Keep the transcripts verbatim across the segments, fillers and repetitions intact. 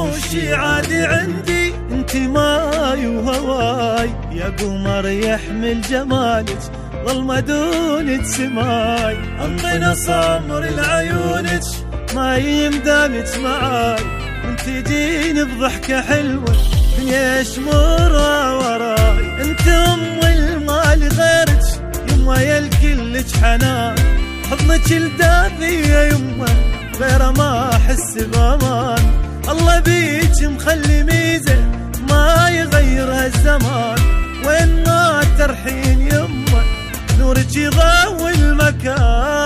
وشي عادي عندي، انت ماي وهواي يا قمر يحمل جمالك ظلمة دونك سماي. انطينا صمر لعيونك ما يمدانك معاي، انت جيني بضحكة حلوة دنيا شمورة وراي. انت ام المال غيرك يما يا الكلك حنان، حضنك الدافي يا يما غير ما احس بامان. الله بيك مخلي ميزة ما يغيرها الزمان، وين ما ترحين يما نورك يضوي المكان.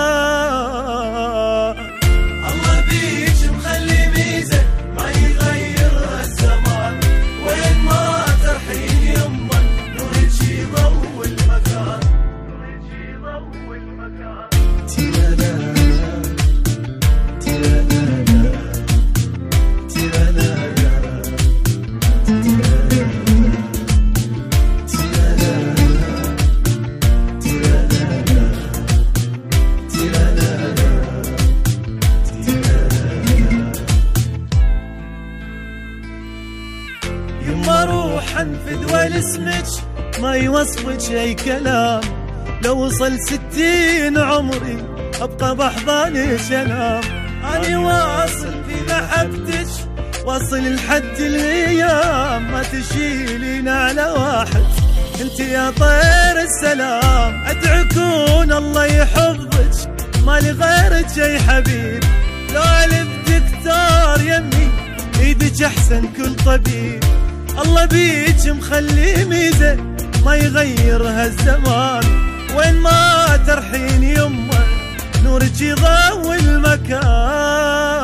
الله بيك مخلي ميزة ما يغيرها الزمان، وين ما ترحين يما نورك يضوي المكان، نورك يضوي المكان. يما روح انفد والاسمك ما يوصفك اي كلام، لو وصل ستين عمري ابقى باحضانك انام. اني واصل في محبتك واصل لحد الايام، ما تشيلين على واحد انت يا طير السلام. ادعكون الله يحفظك ما لي غيرك اي حبيب، لو الف دكتور يمي ايدك احسن كل طبيب. الله بيك مخلي ميزة ما يغيرها الزمان، وين ما ترحين يمه نورك يضوي المكان.